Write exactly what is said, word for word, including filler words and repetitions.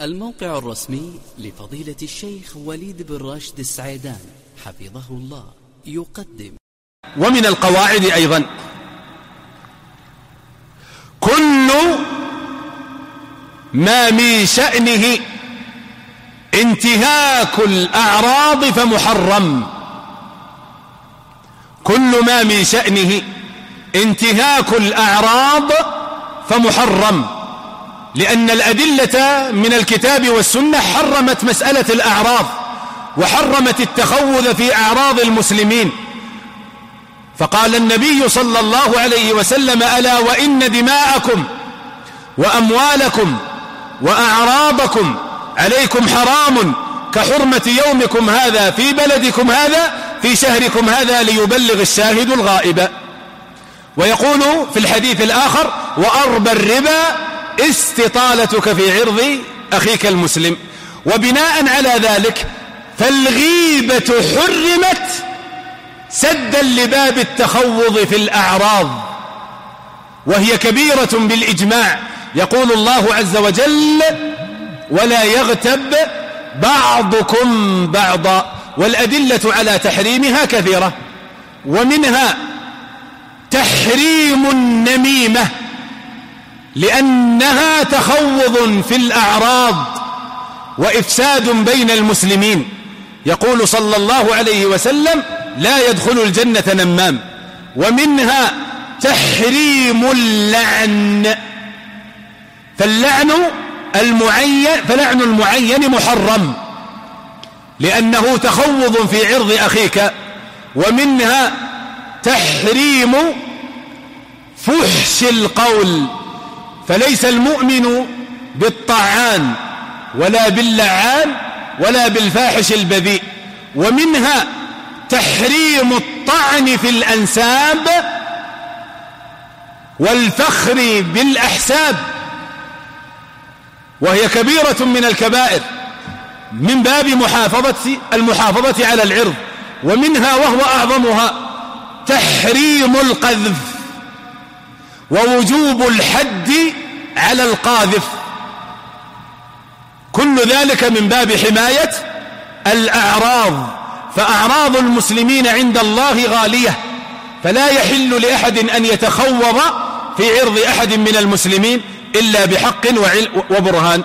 الموقع الرسمي لفضيلة الشيخ وليد بن راشد السعيدان حفظه الله يقدم. ومن القواعد أيضا كل ما من شأنه انتهاك الأعراض فمحرم. كل ما من شأنه انتهاك الأعراض فمحرم، لأن الأدلة من الكتاب والسنة حرمت مسألة الأعراض وحرمت التخوذ في أعراض المسلمين. فقال النبي صلى الله عليه وسلم: ألا وإن دماءكم وأموالكم وأعراضكم عليكم حرام كحرمة يومكم هذا في بلدكم هذا في شهركم هذا ليبلغ الشاهد الغائب. ويقول في الحديث الآخر: وأربى الربا استطالتك في عرض أخيك المسلم. وبناء على ذلك فالغيبة حرمت سدا لباب التخوض في الأعراض، وهي كبيرة بالإجماع. يقول الله عز وجل: ولا يغتب بعضكم بعضا. والأدلة على تحريمها كثيرة، ومنها تحريم النميمة لأنها تخوض في الأعراض وإفساد بين المسلمين. يقول صلى الله عليه وسلم: لا يدخل الجنة نمام. ومنها تحريم اللعن، فاللعن المعين فلعن المعين محرم لأنه تخوض في عرض أخيك. ومنها تحريم فحش القول، فليس المؤمن بالطعان ولا باللعان ولا بالفاحش البذيء. ومنها تحريم الطعن في الأنساب والفخر بالأحساب، وهي كبيرة من الكبائر من باب محافظة المحافظة على العرض. ومنها وهو أعظمها تحريم القذف ووجوب الحد على القاذف، كل ذلك من باب حماية الأعراض. فأعراض المسلمين عند الله غالية، فلا يحل لأحد أن يتخوض في عرض أحد من المسلمين إلا بحق وبرهان.